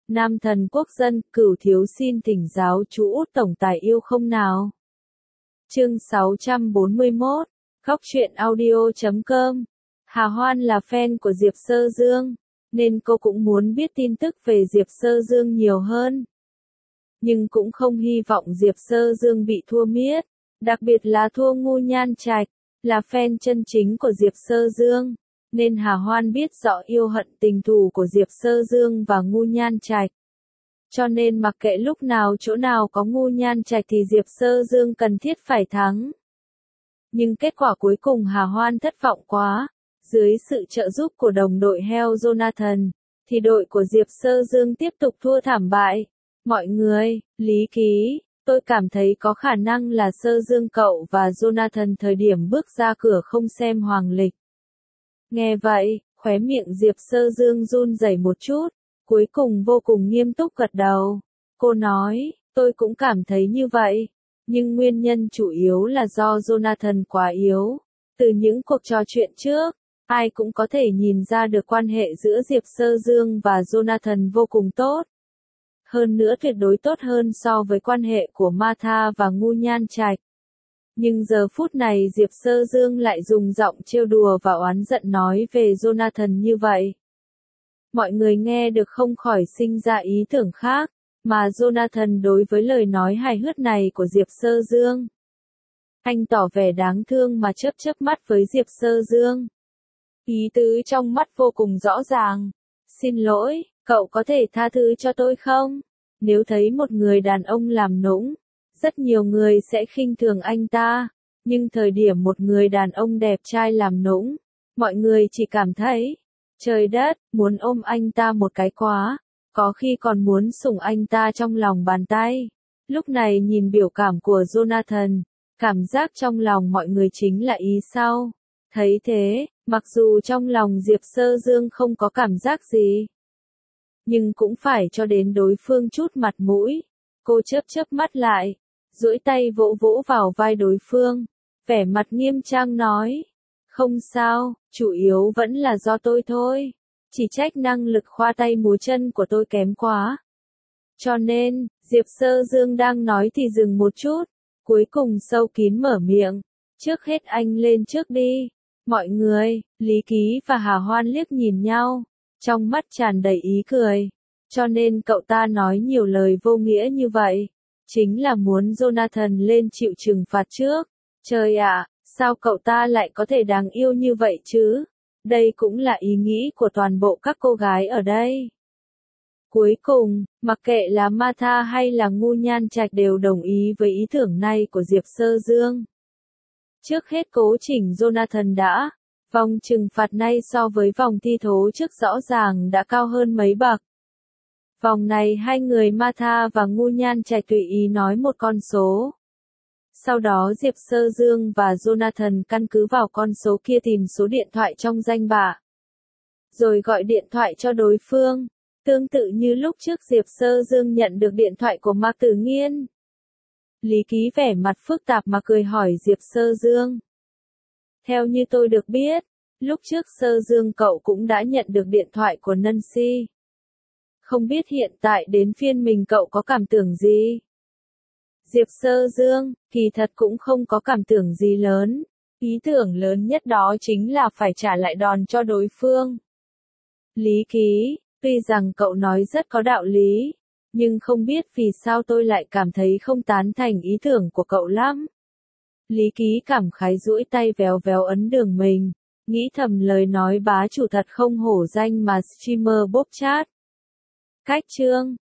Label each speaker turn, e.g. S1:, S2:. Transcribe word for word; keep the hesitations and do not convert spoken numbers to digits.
S1: Nam thần quốc dân, Cửu thiếu xin thỉnh giáo chú Út tổng tài yêu không nào. Chương sáu trăm bốn mươi mốt, Góc truyện audio chấm com. Hà Hoan là fan của Diệp Sơ Dương, nên cô cũng muốn biết tin tức về Diệp Sơ Dương nhiều hơn. Nhưng cũng không hy vọng Diệp Sơ Dương bị thua miết, đặc biệt là thua Ngu Nhan Trạch, là fan chân chính của Diệp Sơ Dương, nên Hà Hoan biết rõ yêu hận tình thù của Diệp Sơ Dương và Ngu Nhan Trạch. Cho nên mặc kệ lúc nào chỗ nào có Ngu Nhan Trạch thì Diệp Sơ Dương cần thiết phải thắng. Nhưng kết quả cuối cùng Hà Hoan thất vọng quá. Dưới sự trợ giúp của đồng đội heo Jonathan, thì đội của Diệp Sơ Dương tiếp tục thua thảm bại. Mọi người, Lý Ký, tôi cảm thấy có khả năng là Sơ Dương cậu và Jonathan thời điểm bước ra cửa không xem hoàng lịch. Nghe vậy, khóe miệng Diệp Sơ Dương run rẩy một chút, cuối cùng vô cùng nghiêm túc gật đầu. Cô nói, tôi cũng cảm thấy như vậy, nhưng nguyên nhân chủ yếu là do Jonathan quá yếu. Từ những cuộc trò chuyện trước, ai cũng có thể nhìn ra được quan hệ giữa Diệp Sơ Dương và Jonathan vô cùng tốt. Hơn nữa tuyệt đối tốt hơn so với quan hệ của Martha và Ngu Nhan Trạch. Nhưng giờ phút này Diệp Sơ Dương lại dùng giọng trêu đùa và oán giận nói về Jonathan như vậy. Mọi người nghe được không khỏi sinh ra ý tưởng khác, mà Jonathan đối với lời nói hài hước này của Diệp Sơ Dương. Anh tỏ vẻ đáng thương mà chớp chớp mắt với Diệp Sơ Dương. Ý tứ trong mắt vô cùng rõ ràng. Xin lỗi, cậu có thể tha thứ cho tôi không? Nếu thấy một người đàn ông làm nũng, rất nhiều người sẽ khinh thường anh ta. Nhưng thời điểm một người đàn ông đẹp trai làm nũng, mọi người chỉ cảm thấy, trời đất, muốn ôm anh ta một cái quá, có khi còn muốn sủng anh ta trong lòng bàn tay. Lúc này nhìn biểu cảm của Jonathan, cảm giác trong lòng mọi người chính là ý sau. Thấy thế, mặc dù trong lòng Diệp Sơ Dương không có cảm giác gì, nhưng cũng phải cho đến đối phương chút mặt mũi. Cô chớp chớp mắt lại, duỗi tay vỗ vỗ vào vai đối phương, vẻ mặt nghiêm trang nói, không sao, chủ yếu vẫn là do tôi thôi, chỉ trách năng lực khoa tay múa chân của tôi kém quá. Cho nên, Diệp Sơ Dương đang nói thì dừng một chút, cuối cùng sâu kín mở miệng, trước hết anh lên trước đi. Mọi người, Lý Ký và Hà Hoan liếc nhìn nhau, trong mắt tràn đầy ý cười. Cho nên cậu ta nói nhiều lời vô nghĩa như vậy, chính là muốn Jonathan lên chịu trừng phạt trước. Trời ạ, sao cậu ta lại có thể đáng yêu như vậy chứ? Đây cũng là ý nghĩ của toàn bộ các cô gái ở đây. Cuối cùng, mặc kệ là Martha hay là Ngu Nhan Trạch đều đồng ý với ý tưởng này của Diệp Sơ Dương. Trước hết cố chỉnh Jonathan đã, vòng trừng phạt này so với vòng thi thố trước rõ ràng đã cao hơn mấy bậc. Vòng này hai người Martha và Ngu Nhan Trạch tùy ý nói một con số. Sau đó Diệp Sơ Dương và Jonathan căn cứ vào con số kia tìm số điện thoại trong danh bạ, rồi gọi điện thoại cho đối phương, tương tự như lúc trước Diệp Sơ Dương nhận được điện thoại của Mạc Tử Nghiên. Lý Ký vẻ mặt phức tạp mà cười hỏi Diệp Sơ Dương. Theo như tôi được biết, lúc trước Sơ Dương cậu cũng đã nhận được điện thoại của Nancy. Không biết hiện tại đến phiên mình cậu có cảm tưởng gì? Diệp Sơ Dương, kỳ thật cũng không có cảm tưởng gì lớn. Ý tưởng lớn nhất đó chính là phải trả lại đòn cho đối phương. Lý Ký, tuy rằng cậu nói rất có đạo lý, nhưng không biết vì sao tôi lại cảm thấy không tán thành ý tưởng của cậu lắm. Lý Ký cảm khái duỗi tay véo véo ấn đường mình, nghĩ thầm lời nói bá chủ thật không hổ danh mà streamer bốc chat. Cách chương